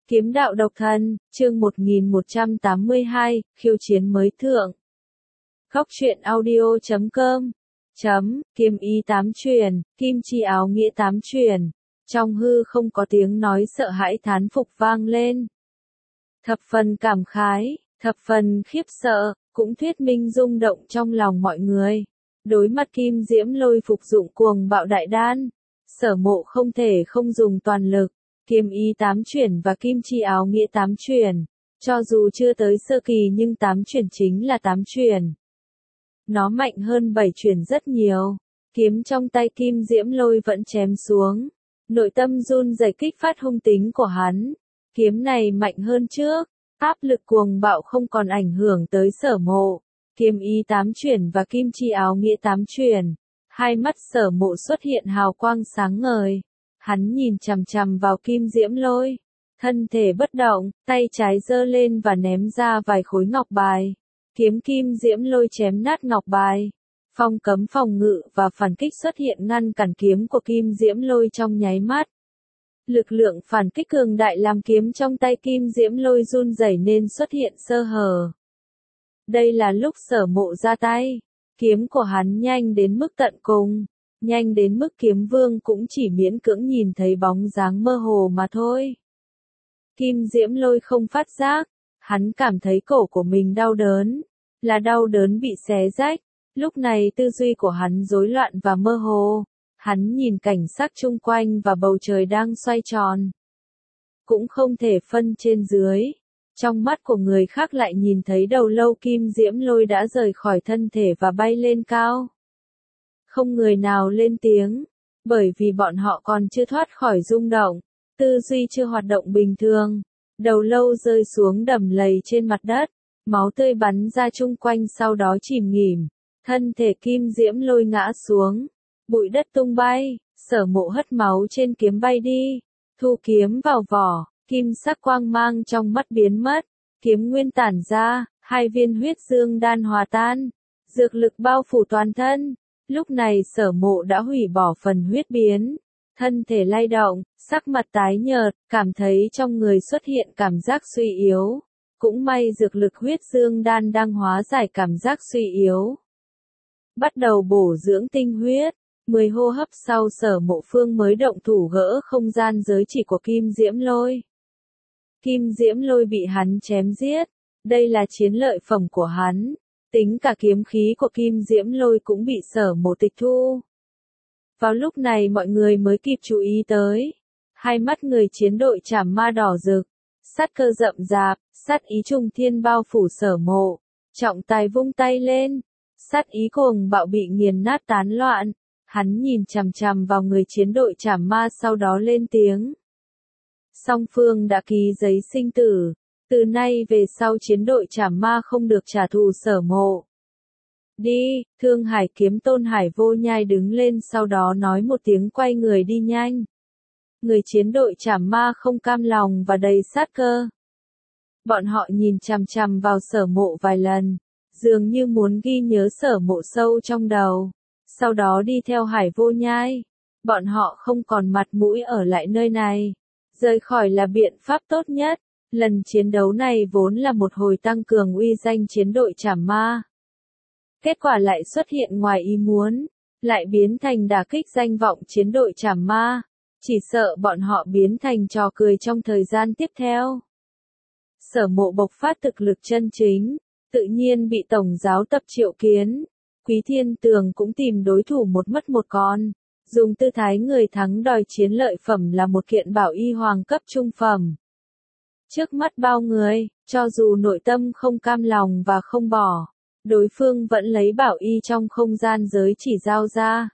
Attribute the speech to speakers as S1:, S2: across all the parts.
S1: Kiếm đạo độc thân, chương 1182, khiêu chiến mới thượng. Góc truyện audio.com Kiếm ý tám truyền, kim chi áo nghĩa tám truyền. Trong hư không có tiếng nói sợ hãi thán phục vang lên. Thập phần cảm khái, thập phần khiếp sợ, cũng thuyết minh rung động trong lòng mọi người. Đối mặt kim diễm lôi phục dụng cuồng bạo đại đan, Sở Mộ không thể không dùng toàn lực. Kiếm ý tám chuyển và kim chi áo nghĩa tám chuyển, cho dù chưa tới sơ kỳ nhưng tám chuyển chính là tám chuyển. Nó mạnh hơn 7 chuyển rất nhiều. Kiếm trong tay kim diễm lôi vẫn chém xuống. Nội tâm run rẩy kích phát hung tính của hắn. Kiếm này mạnh hơn trước. Áp lực cuồng bạo không còn ảnh hưởng tới Sở Mộ. Kiếm ý tám chuyển và kim chi áo nghĩa tám chuyển. Hai mắt Sở Mộ xuất hiện hào quang sáng ngời. Hắn nhìn chằm chằm vào kim diễm lôi. Thân thể bất động, tay trái giơ lên và ném ra vài khối ngọc bài. Kiếm kim diễm lôi chém nát ngọc bài. Phong cấm phòng ngự và phản kích xuất hiện ngăn cản kiếm của kim diễm lôi trong nháy mắt. Lực lượng phản kích cường đại làm kiếm trong tay kim diễm lôi run rẩy nên xuất hiện sơ hở. Đây là lúc Sở Mộ ra tay. Kiếm của hắn nhanh đến mức tận cùng. Nhanh đến mức kiếm vương cũng chỉ miễn cưỡng nhìn thấy bóng dáng mơ hồ mà thôi. Kim diễm lôi không phát giác. Hắn cảm thấy cổ của mình đau đớn. Là đau đớn bị xé rách. Lúc này tư duy của hắn rối loạn và mơ hồ. Hắn nhìn cảnh sắc chung quanh và bầu trời đang xoay tròn. Cũng không thể phân trên dưới. Trong mắt của người khác lại nhìn thấy đầu lâu kim diễm lôi đã rời khỏi thân thể và bay lên cao. Không người nào lên tiếng, bởi vì bọn họ còn chưa thoát khỏi rung động, tư duy chưa hoạt động bình thường. Đầu lâu rơi xuống đầm lầy trên mặt đất, máu tươi bắn ra chung quanh sau đó chìm nghỉm, thân thể kim diễm lôi ngã xuống, bụi đất tung bay, Sở Mộ hất máu trên kiếm bay đi, thu kiếm vào vỏ, kim sắc quang mang trong mắt biến mất, kiếm nguyên tản ra, hai viên huyết dương đan hòa tan, dược lực bao phủ toàn thân. Lúc này Sở Mộ đã hủy bỏ phần huyết biến, thân thể lay động, sắc mặt tái nhợt, cảm thấy trong người xuất hiện cảm giác suy yếu. Cũng may dược lực huyết dương đan đang hóa giải cảm giác suy yếu. Bắt đầu bổ dưỡng tinh huyết, 10 hô hấp sau Sở Mộ phương mới động thủ gỡ không gian giới chỉ của kim diễm lôi. Kim diễm lôi bị hắn chém giết, đây là chiến lợi phẩm của hắn. Tính cả kiếm khí của kim diễm lôi cũng bị Sở Mộ tịch thu. Vào lúc này mọi người mới kịp chú ý tới. Hai mắt người chiến đội Trảm Ma đỏ rực. Sát cơ rậm rạp, sát ý trùng thiên bao phủ Sở Mộ. Trọng tài vung tay lên. Sát ý cuồng bạo bị nghiền nát tán loạn. Hắn nhìn chằm chằm vào người chiến đội Trảm Ma sau đó lên tiếng. Song phương đã ký giấy sinh tử. Từ nay về sau chiến đội Trảm Ma không được trả thù Sở Mộ. Đi, Thương Hải kiếm Tôn Hải Vô Nhai đứng lên sau đó nói một tiếng quay người đi nhanh. Người chiến đội Trảm Ma không cam lòng và đầy sát cơ. Bọn họ nhìn chằm chằm vào Sở Mộ vài lần, dường như muốn ghi nhớ Sở Mộ sâu trong đầu. Sau đó đi theo Hải Vô Nhai. Bọn họ không còn mặt mũi ở lại nơi này. Rời khỏi là biện pháp tốt nhất. Lần chiến đấu này vốn là một hồi tăng cường uy danh chiến đội Trảm Ma. Kết quả lại xuất hiện ngoài ý muốn, lại biến thành đả kích danh vọng chiến đội Trảm Ma. Chỉ sợ bọn họ biến thành trò cười trong thời gian tiếp theo. Sở Mộ bộc phát thực lực chân chính, tự nhiên bị tổng giáo tập triệu kiến. Quý Thiên Tường cũng tìm đối thủ một mất một còn. Dùng tư thái người thắng đòi chiến lợi phẩm là một kiện bảo y hoàng cấp trung phẩm. Trước mắt bao người, cho dù nội tâm không cam lòng và không bỏ, đối phương vẫn lấy bảo y trong không gian giới chỉ giao ra.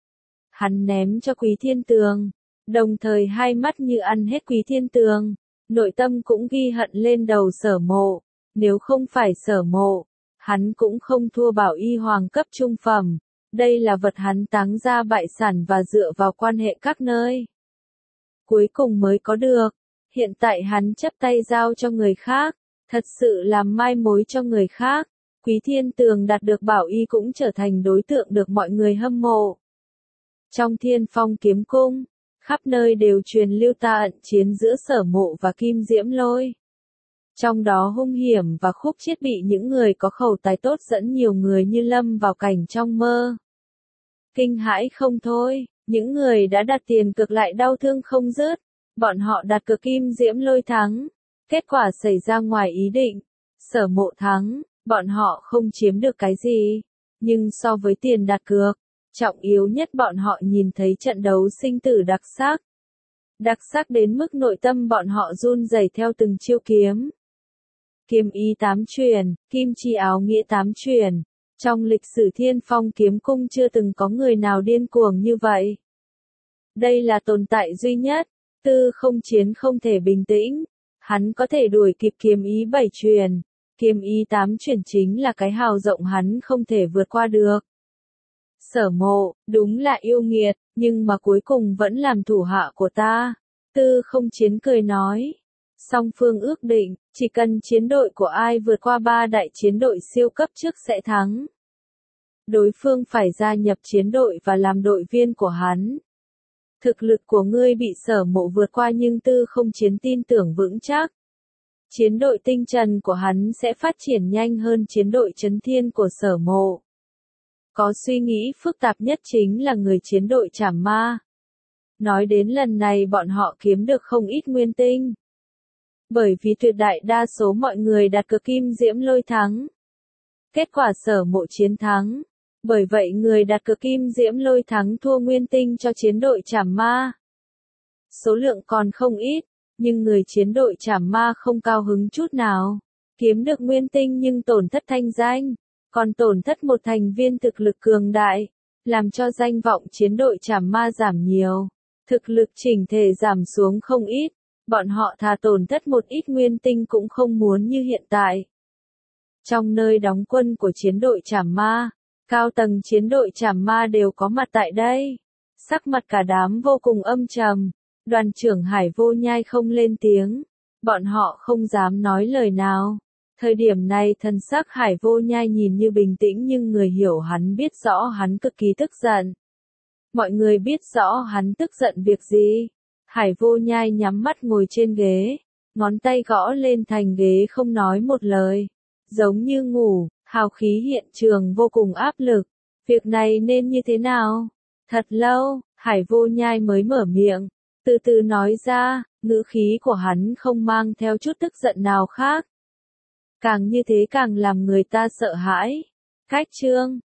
S1: Hắn ném cho Quý Thiên Tường, đồng thời hai mắt như ăn hết Quý Thiên Tường, nội tâm cũng ghi hận lên đầu Sở Mộ. Nếu không phải Sở Mộ, hắn cũng không thua bảo y hoàng cấp trung phẩm. Đây là vật hắn táng ra bại sản và dựa vào quan hệ các nơi. Cuối cùng mới có được. Hiện tại hắn chấp tay giao cho người khác, thật sự làm mai mối cho người khác. Quý Thiên Tường đạt được bảo y cũng trở thành đối tượng được mọi người hâm mộ. Trong Thiên Phong kiếm cung, Khắp nơi đều truyền lưu ta ẩn chiến giữa Sở Mộ và Kim Diễm Lôi. Trong đó hung hiểm và khúc chiết bị những người có khẩu tài tốt dẫn nhiều người như lâm vào cảnh trong mơ. Kinh hãi không thôi, những người đã đặt tiền cược lại đau thương không dứt. Bọn họ đặt cược Kim Diễm Lôi thắng. Kết quả xảy ra ngoài ý định. Sở Mộ thắng, bọn họ không chiếm được cái gì. Nhưng so với tiền đặt cược, trọng yếu nhất bọn họ nhìn thấy trận đấu sinh tử đặc sắc. Đặc sắc đến mức nội tâm bọn họ run rẩy theo từng chiêu kiếm. Kiếm ý tám truyền, kim chi áo nghĩa tám truyền. Trong lịch sử Thiên Phong kiếm cung chưa từng có người nào điên cuồng như vậy. Đây là tồn tại duy nhất, Tư Không Chiến không thể bình tĩnh. Hắn có thể đuổi kịp kiếm ý bảy truyền. Kiếm ý tám truyền chính là cái hào rộng hắn không thể vượt qua được. Sở Mộ, đúng là yêu nghiệt, nhưng mà cuối cùng vẫn làm thủ hạ của ta. Tư Không Chiến cười nói. Song phương ước định, chỉ cần chiến đội của ai vượt qua 3 đại chiến đội siêu cấp trước sẽ thắng. Đối phương phải gia nhập chiến đội và làm đội viên của hắn. Thực lực của ngươi bị Sở Mộ vượt qua nhưng Tư Không Chiến tin tưởng vững chắc. Chiến đội tinh trần của hắn sẽ phát triển nhanh hơn chiến đội Chấn Thiên của Sở Mộ. Có suy nghĩ phức tạp nhất chính là người chiến đội Trảm Ma. Nói đến lần này bọn họ kiếm được không ít nguyên tinh. Bởi vì tuyệt đại đa số mọi người đặt cược Kim Diễm Lôi thắng. Kết quả Sở Mộ chiến thắng. Bởi vậy người đặt cược Kim Diễm Lôi thắng thua nguyên tinh cho chiến đội Trảm Ma. Số lượng còn không ít, nhưng người chiến đội Trảm Ma không cao hứng chút nào. Kiếm được nguyên tinh nhưng tổn thất thanh danh, còn tổn thất một thành viên thực lực cường đại, làm cho danh vọng chiến đội Trảm Ma giảm nhiều. Thực lực chỉnh thể giảm xuống không ít, bọn họ thà tổn thất một ít nguyên tinh cũng không muốn như hiện tại. Trong nơi đóng quân của chiến đội Trảm Ma, cao tầng chiến đội Trảm Ma đều có mặt tại đây. Sắc mặt cả đám vô cùng âm trầm, đoàn trưởng Hải Vô Nhai không lên tiếng, bọn họ không dám nói lời nào. Thời điểm này thần sắc Hải Vô Nhai nhìn như bình tĩnh nhưng người hiểu hắn biết rõ hắn cực kỳ tức giận. Mọi người biết rõ hắn tức giận việc gì. Hải Vô Nhai nhắm mắt ngồi trên ghế, ngón tay gõ lên thành ghế không nói một lời. Giống như ngủ, hào khí hiện trường vô cùng áp lực. Việc này nên như thế nào? Thật lâu, Hải Vô Nhai mới mở miệng, từ từ nói ra, ngữ khí của hắn không mang theo chút tức giận nào khác. Càng như thế càng làm người ta sợ hãi. Cách chương